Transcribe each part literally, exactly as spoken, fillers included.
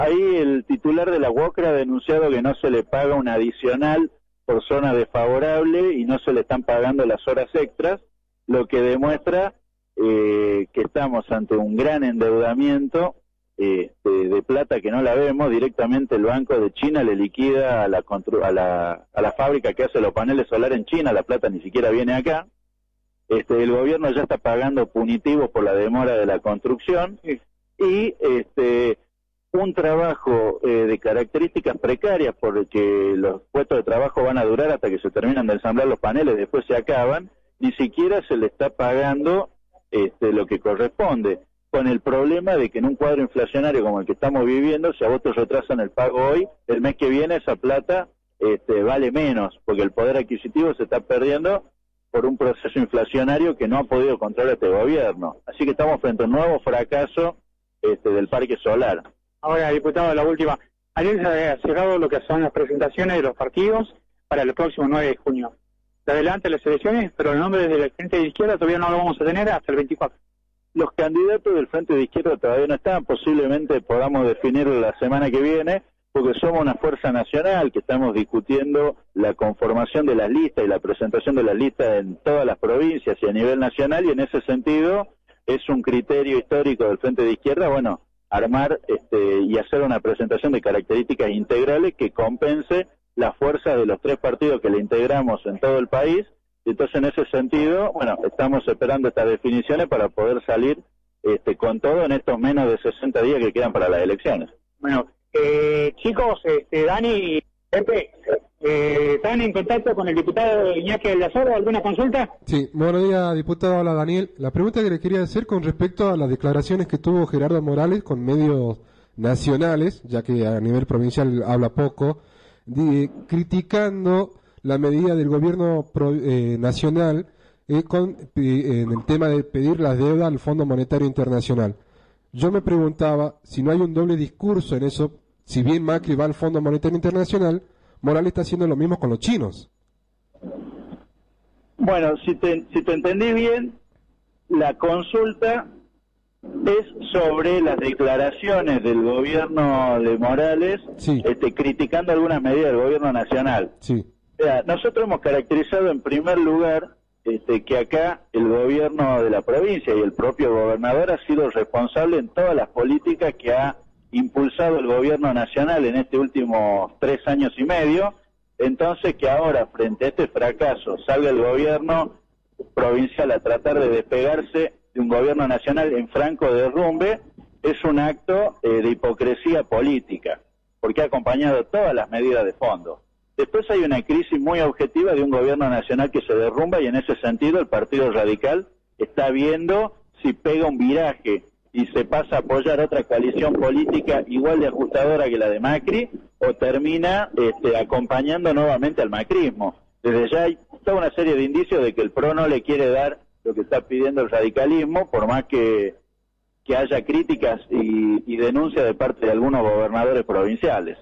ahí el titular de la UOCRA ha denunciado que no se le paga un adicional por zona desfavorable y no se le están pagando las horas extras, lo que demuestra eh, que estamos ante un gran endeudamiento eh, de, de plata que no la vemos. Directamente el Banco de China le liquida a la, a la, a la fábrica que hace los paneles solares en China, la plata ni siquiera viene acá. Este, el gobierno ya está pagando punitivos por la demora de la construcción y este un trabajo eh, de características precarias, porque los puestos de trabajo van a durar hasta que se terminan de ensamblar los paneles, después se acaban, ni siquiera se le está pagando este, lo que corresponde, con el problema de que en un cuadro inflacionario como el que estamos viviendo, si a vos te retrasan el pago hoy, el mes que viene esa plata este, vale menos, porque el poder adquisitivo se está perdiendo por un proceso inflacionario que no ha podido controlar este gobierno. Así que estamos frente a un nuevo fracaso este, del parque solar. Ahora, diputado, la última. Ayer se ha cerrado lo que son las presentaciones de los partidos para el próximo nueve de junio. Se adelantan las elecciones, pero el nombre del Frente de Izquierda todavía no lo vamos a tener hasta el veinticuatro. Los candidatos del Frente de Izquierda todavía no están, posiblemente podamos definirlo la semana que viene, porque somos una fuerza nacional que estamos discutiendo la conformación de las listas y la presentación de las listas en todas las provincias y a nivel nacional, y en ese sentido es un criterio histórico del Frente de Izquierda, bueno, armar este, y hacer una presentación de características integrales que compense las fuerzas de los tres partidos que le integramos en todo el país. Entonces, en ese sentido, bueno, estamos esperando estas definiciones para poder salir este, con todo en estos menos de sesenta días que quedan para las elecciones. Bueno, Eh, chicos, este, Dani y Pepe, eh, ¿están en contacto con el diputado Iñaki Aldazoro? ¿Alguna consulta? Sí, buenos días, diputado. Hola, Daniel. La pregunta que le quería hacer con respecto a las declaraciones que tuvo Gerardo Morales con medios nacionales, ya que a nivel provincial habla poco, de, criticando la medida del gobierno pro, eh, nacional eh, con, eh, en el tema de pedir las deudas al Fondo Monetario Internacional. Yo me preguntaba si no hay un doble discurso en eso. Si bien Macri va al Fondo Monetario Internacional, Morales está haciendo lo mismo con los chinos. Bueno, si te, si te entendí bien, la consulta es sobre las declaraciones del gobierno de Morales, sí. este, criticando algunas medidas del gobierno nacional. Sí. O sea, nosotros hemos caracterizado en primer lugar este, que acá el gobierno de la provincia y el propio gobernador ha sido responsable en todas las políticas que ha impulsado el gobierno nacional en este último tres años y medio. Entonces, que ahora, frente a este fracaso, salga el gobierno provincial a tratar de despegarse de un gobierno nacional en franco derrumbe, es un acto eh, de hipocresía política, porque ha acompañado todas las medidas de fondo. Después hay una crisis muy objetiva de un gobierno nacional que se derrumba, y en ese sentido el Partido Radical está viendo si pega un viraje y se pasa a apoyar otra coalición política igual de ajustadora que la de Macri, o termina este, acompañando nuevamente al macrismo. Desde ya hay toda una serie de indicios de que el P R O no le quiere dar lo que está pidiendo el radicalismo, por más que, que haya críticas y, y denuncias de parte de algunos gobernadores provinciales.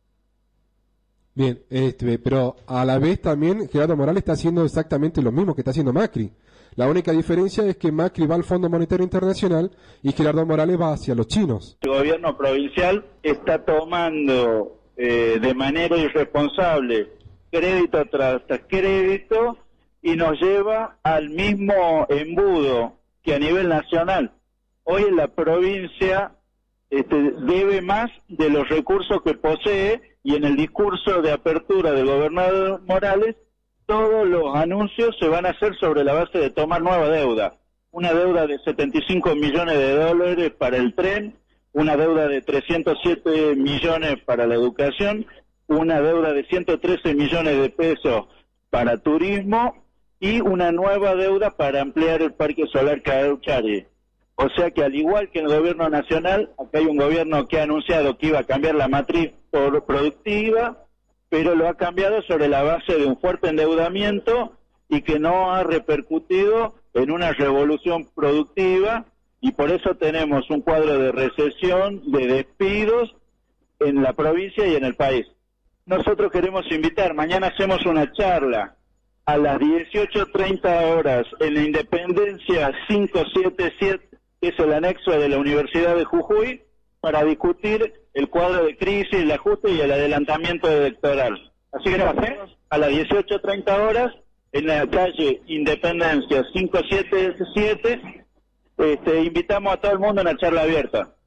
Bien, este, pero a la vez también Gerardo Morales está haciendo exactamente lo mismo que está haciendo Macri. La única diferencia es que Macri va al Fondo Monetario Internacional y Gerardo Morales va hacia los chinos. El gobierno provincial está tomando eh, de manera irresponsable crédito tras crédito y nos lleva al mismo embudo que a nivel nacional. Hoy en la provincia este, debe más de los recursos que posee, y en el discurso de apertura del gobernador Morales todos los anuncios se van a hacer sobre la base de tomar nueva deuda. Una deuda de setenta y cinco millones de dólares para el tren, una deuda de trescientos siete millones para la educación, una deuda de ciento trece millones de pesos para turismo y una nueva deuda para ampliar el parque solar Cauchari. O sea que al igual que en el gobierno nacional, acá hay un gobierno que ha anunciado que iba a cambiar la matriz por productiva, pero lo ha cambiado sobre la base de un fuerte endeudamiento y que no ha repercutido en una revolución productiva, y por eso tenemos un cuadro de recesión, de despidos en la provincia y en el país. Nosotros queremos invitar, mañana hacemos una charla a las dieciocho treinta horas en la Independencia quinientos setenta y siete, que es el anexo de la Universidad de Jujuy, para discutir el cuadro de crisis, el ajuste y el adelantamiento electoral. Así que nos vemos a las dieciocho treinta horas en la calle Independencia cinco siete siete. Este, invitamos a todo el mundo a una charla abierta.